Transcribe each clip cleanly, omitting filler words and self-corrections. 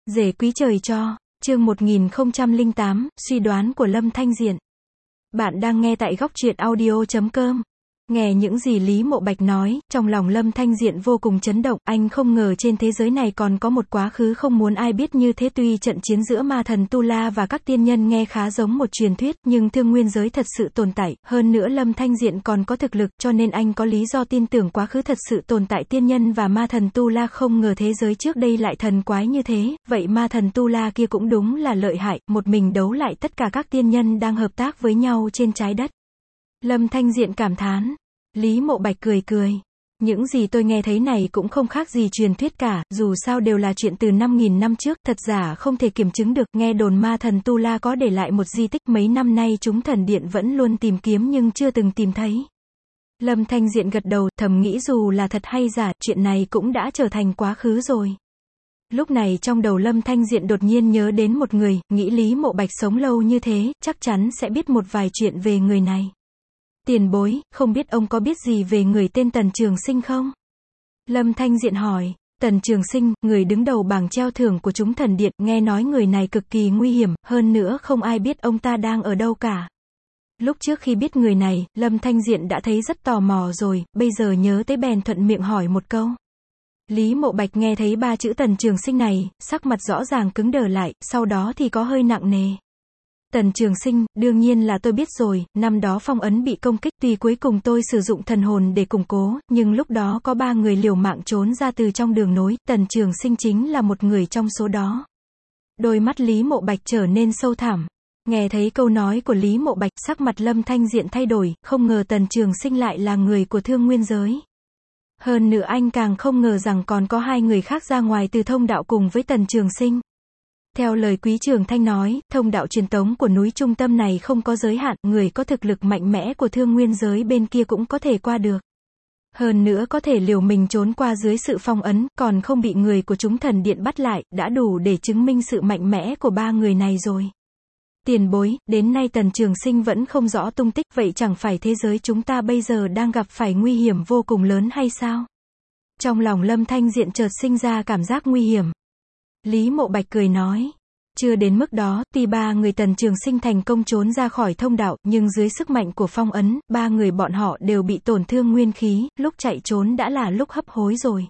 Rể quý trời cho, chương 1008, suy đoán của Lâm Thanh Diện. Bạn đang nghe tại góc truyện audio.com. Nghe những gì Lý Mộ Bạch nói, trong lòng Lâm Thanh Diện vô cùng chấn động, anh không ngờ trên thế giới này còn có một quá khứ không muốn ai biết như thế. Tuy trận chiến giữa ma thần Tu La và các tiên nhân nghe khá giống một truyền thuyết, nhưng thương nguyên giới thật sự tồn tại, hơn nữa Lâm Thanh Diện còn có thực lực, cho nên anh có lý do tin tưởng quá khứ thật sự tồn tại tiên nhân và ma thần Tu La. Không ngờ thế giới trước đây lại thần quái như thế, vậy ma thần Tu La kia cũng đúng là lợi hại, một mình đấu lại tất cả các tiên nhân đang hợp tác với nhau trên trái đất. Lâm Thanh Diện cảm thán. Lý Mộ Bạch cười cười. Những gì tôi nghe thấy này cũng không khác gì truyền thuyết cả, dù sao đều là chuyện từ 5.000 năm trước, thật giả không thể kiểm chứng được. Nghe đồn ma thần Tu La có để lại một di tích, mấy năm nay chúng thần điện vẫn luôn tìm kiếm nhưng chưa từng tìm thấy. Lâm Thanh Diện gật đầu, thầm nghĩ dù là thật hay giả, chuyện này cũng đã trở thành quá khứ rồi. Lúc này trong đầu Lâm Thanh Diện đột nhiên nhớ đến một người, nghĩ Lý Mộ Bạch sống lâu như thế, chắc chắn sẽ biết một vài chuyện về người này. Tiền bối, không biết ông có biết gì về người tên Tần Trường Sinh không? Lâm Thanh Diện hỏi. Tần Trường Sinh, người đứng đầu bảng treo thưởng của chúng thần điện, nghe nói người này cực kỳ nguy hiểm, hơn nữa không ai biết ông ta đang ở đâu cả. Lúc trước khi biết người này, Lâm Thanh Diện đã thấy rất tò mò rồi, bây giờ nhớ tới bèn thuận miệng hỏi một câu. Lý Mộ Bạch nghe thấy ba chữ Tần Trường Sinh này, sắc mặt rõ ràng cứng đờ lại, sau đó thì có hơi nặng nề. Tần Trường Sinh, đương nhiên là tôi biết rồi, năm đó phong ấn bị công kích, tuy cuối cùng tôi sử dụng thần hồn để củng cố, nhưng lúc đó có 3 người liều mạng trốn ra từ trong đường nối, Tần Trường Sinh chính là một người trong số đó. Đôi mắt Lý Mộ Bạch trở nên sâu thẳm. Nghe thấy câu nói của Lý Mộ Bạch, sắc mặt Lâm Thanh Diện thay đổi, không ngờ Tần Trường Sinh lại là người của thương nguyên giới. Hơn nữa anh càng không ngờ rằng còn có 2 người khác ra ngoài từ thông đạo cùng với Tần Trường Sinh. Theo lời Quý Trường Thanh nói, thông đạo truyền tống của núi trung tâm này không có giới hạn, người có thực lực mạnh mẽ của thương nguyên giới bên kia cũng có thể qua được. Hơn nữa có thể liều mình trốn qua dưới sự phong ấn, còn không bị người của chúng thần điện bắt lại, đã đủ để chứng minh sự mạnh mẽ của 3 người này rồi. Tiền bối, đến nay Tần Trường Sinh vẫn không rõ tung tích, vậy chẳng phải thế giới chúng ta bây giờ đang gặp phải nguy hiểm vô cùng lớn hay sao? Trong lòng Lâm Thanh Diện chợt sinh ra cảm giác nguy hiểm. Lý Mộ Bạch cười nói. Chưa đến mức đó, tuy 3 người Tần Trường Sinh thành công trốn ra khỏi thông đạo, nhưng dưới sức mạnh của phong ấn, 3 người bọn họ đều bị tổn thương nguyên khí, lúc chạy trốn đã là lúc hấp hối rồi.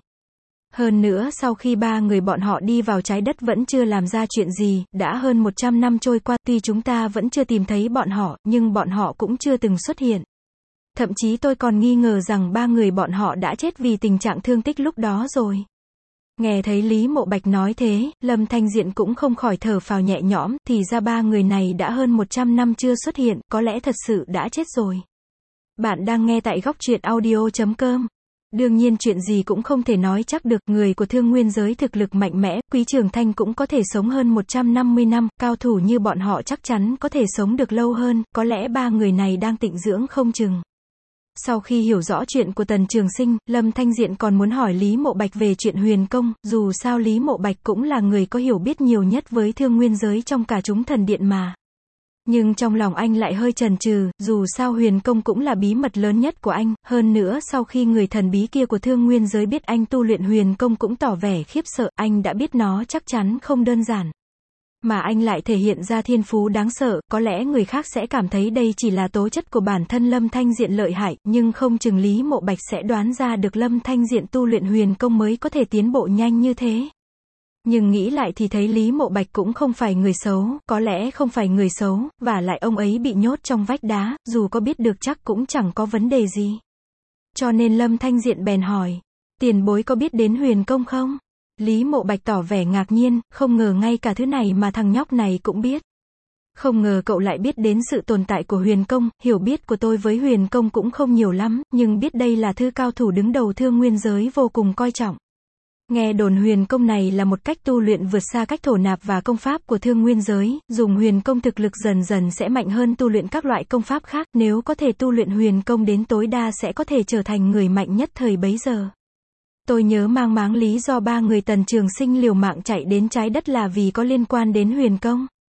Hơn nữa sau khi 3 người bọn họ đi vào trái đất vẫn chưa làm ra chuyện gì, đã hơn 100 năm trôi qua, tuy chúng ta vẫn chưa tìm thấy bọn họ, nhưng bọn họ cũng chưa từng xuất hiện. Thậm chí tôi còn nghi ngờ rằng 3 người bọn họ đã chết vì tình trạng thương tích lúc đó rồi. Nghe thấy Lý Mộ Bạch nói thế, Lâm Thanh Diện cũng không khỏi thở phào nhẹ nhõm, thì ra 3 người này đã hơn 100 năm chưa xuất hiện, có lẽ thật sự đã chết rồi. Bạn đang nghe tại góc truyện audio.com. Đương nhiên chuyện gì cũng không thể nói chắc được, người của thương nguyên giới thực lực mạnh mẽ, Quý Trường Thanh cũng có thể sống hơn 150 năm, cao thủ như bọn họ chắc chắn có thể sống được lâu hơn, có lẽ 3 người này đang tịnh dưỡng không chừng. Sau khi hiểu rõ chuyện của Tần Trường Sinh, Lâm Thanh Diện còn muốn hỏi Lý Mộ Bạch về chuyện huyền công, dù sao Lý Mộ Bạch cũng là người có hiểu biết nhiều nhất với thương nguyên giới trong cả chúng thần điện mà. Nhưng trong lòng anh lại hơi chần chừ, dù sao huyền công cũng là bí mật lớn nhất của anh, hơn nữa sau khi người thần bí kia của thương nguyên giới biết anh tu luyện huyền công cũng tỏ vẻ khiếp sợ, anh đã biết nó chắc chắn không đơn giản. Mà anh lại thể hiện ra thiên phú đáng sợ, có lẽ người khác sẽ cảm thấy đây chỉ là tố chất của bản thân Lâm Thanh Diện lợi hại, nhưng không chừng Lý Mộ Bạch sẽ đoán ra được Lâm Thanh Diện tu luyện huyền công mới có thể tiến bộ nhanh như thế. Nhưng nghĩ lại thì thấy Lý Mộ Bạch cũng không phải người xấu, có lẽ không phải người xấu, và lại ông ấy bị nhốt trong vách đá, dù có biết được chắc cũng chẳng có vấn đề gì. Cho nên Lâm Thanh Diện bèn hỏi, tiền bối có biết đến huyền công không? Lý Mộ Bạch tỏ vẻ ngạc nhiên, không ngờ ngay cả thứ này mà thằng nhóc này cũng biết. Không ngờ cậu lại biết đến sự tồn tại của huyền công, hiểu biết của tôi với huyền công cũng không nhiều lắm, nhưng biết đây là thứ cao thủ đứng đầu thương nguyên giới vô cùng coi trọng. Nghe đồn huyền công này là một cách tu luyện vượt xa cách thổ nạp và công pháp của thương nguyên giới, dùng huyền công thực lực dần dần sẽ mạnh hơn tu luyện các loại công pháp khác, nếu có thể tu luyện huyền công đến tối đa sẽ có thể trở thành người mạnh nhất thời bấy giờ. Tôi nhớ mang máng lý do 3 người Tần Trường Sinh liều mạng chạy đến trái đất là vì có liên quan đến huyền công.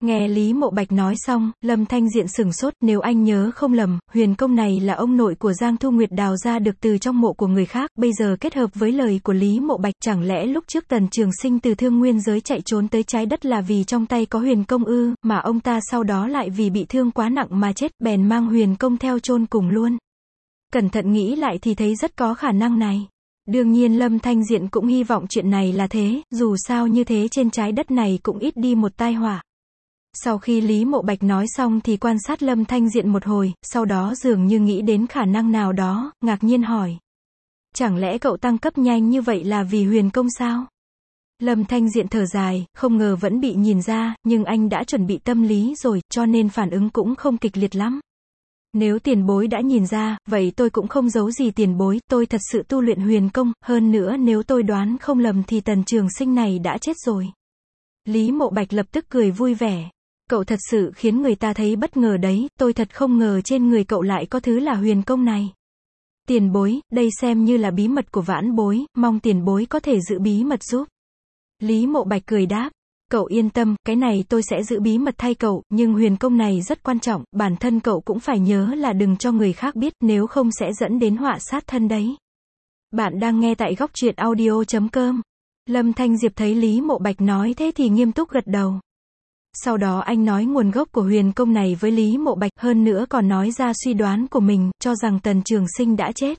Nghe Lý Mộ Bạch nói xong, Lâm Thanh Diện sửng sốt, nếu anh nhớ không lầm, huyền công này là ông nội của Giang Thu Nguyệt đào ra được từ trong mộ của người khác, bây giờ kết hợp với lời của Lý Mộ Bạch, chẳng lẽ lúc trước Tần Trường Sinh từ Thương Nguyên giới chạy trốn tới trái đất là vì trong tay có huyền công ư, mà ông ta sau đó lại vì bị thương quá nặng mà chết, bèn mang huyền công theo chôn cùng luôn. Cẩn thận nghĩ lại thì thấy rất có khả năng này. Đương nhiên Lâm Thanh Diện cũng hy vọng chuyện này là thế, dù sao như thế trên trái đất này cũng ít đi một tai họa. Sau khi Lý Mộ Bạch nói xong thì quan sát Lâm Thanh Diện một hồi, sau đó dường như nghĩ đến khả năng nào đó, ngạc nhiên hỏi. Chẳng lẽ cậu tăng cấp nhanh như vậy là vì huyền công sao? Lâm Thanh Diện thở dài, không ngờ vẫn bị nhìn ra, nhưng anh đã chuẩn bị tâm lý rồi, cho nên phản ứng cũng không kịch liệt lắm. Nếu tiền bối đã nhìn ra, vậy tôi cũng không giấu gì tiền bối, tôi thật sự tu luyện huyền công, hơn nữa nếu tôi đoán không lầm thì Tần Trường Sinh này đã chết rồi. Lý Mộ Bạch lập tức cười vui vẻ. Cậu thật sự khiến người ta thấy bất ngờ đấy, tôi thật không ngờ trên người cậu lại có thứ là huyền công này. Tiền bối, đây xem như là bí mật của vãn bối, mong tiền bối có thể giữ bí mật giúp. Lý Mộ Bạch cười đáp. Cậu yên tâm, cái này tôi sẽ giữ bí mật thay cậu, nhưng huyền công này rất quan trọng, bản thân cậu cũng phải nhớ là đừng cho người khác biết, nếu không sẽ dẫn đến họa sát thân đấy. Bạn đang nghe tại Góc Truyện Audio.com. Lâm Thanh Diệp thấy Lý Mộ Bạch nói thế thì nghiêm túc gật đầu. Sau đó anh nói nguồn gốc của huyền công này với Lý Mộ Bạch, hơn nữa còn nói ra suy đoán của mình, cho rằng Tần Trường Sinh đã chết.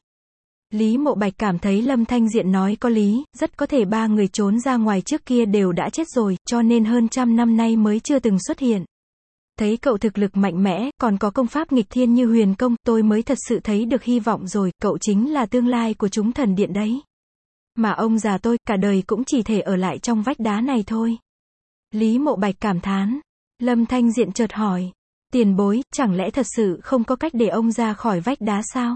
Lý Mộ Bạch cảm thấy Lâm Thanh Diện nói có lý, rất có thể ba người trốn ra ngoài trước kia đều đã chết rồi, cho nên hơn 100 năm nay mới chưa từng xuất hiện. Thấy cậu thực lực mạnh mẽ, còn có công pháp nghịch thiên như huyền công, tôi mới thật sự thấy được hy vọng rồi, cậu chính là tương lai của chúng thần điện đấy. Mà ông già tôi, cả đời cũng chỉ thể ở lại trong vách đá này thôi. Lý Mộ Bạch cảm thán. Lâm Thanh Diện chợt hỏi. Tiền bối, chẳng lẽ thật sự không có cách để ông ra khỏi vách đá sao?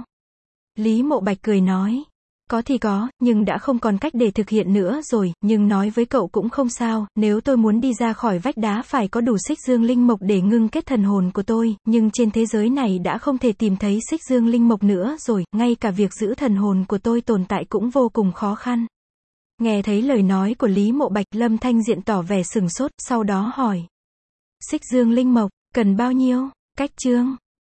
Lý Mộ Bạch cười nói. Có thì có, nhưng đã không còn cách để thực hiện nữa rồi, nhưng nói với cậu cũng không sao, nếu tôi muốn đi ra khỏi vách đá phải có đủ xích dương linh mộc để ngưng kết thần hồn của tôi, nhưng trên thế giới này đã không thể tìm thấy xích dương linh mộc nữa rồi, ngay cả việc giữ thần hồn của tôi tồn tại cũng vô cùng khó khăn. Nghe thấy lời nói của Lý Mộ Bạch, Lâm Thanh Diện tỏ vẻ sửng sốt, sau đó hỏi. Xích dương linh mộc, cần bao nhiêu? Cách chương.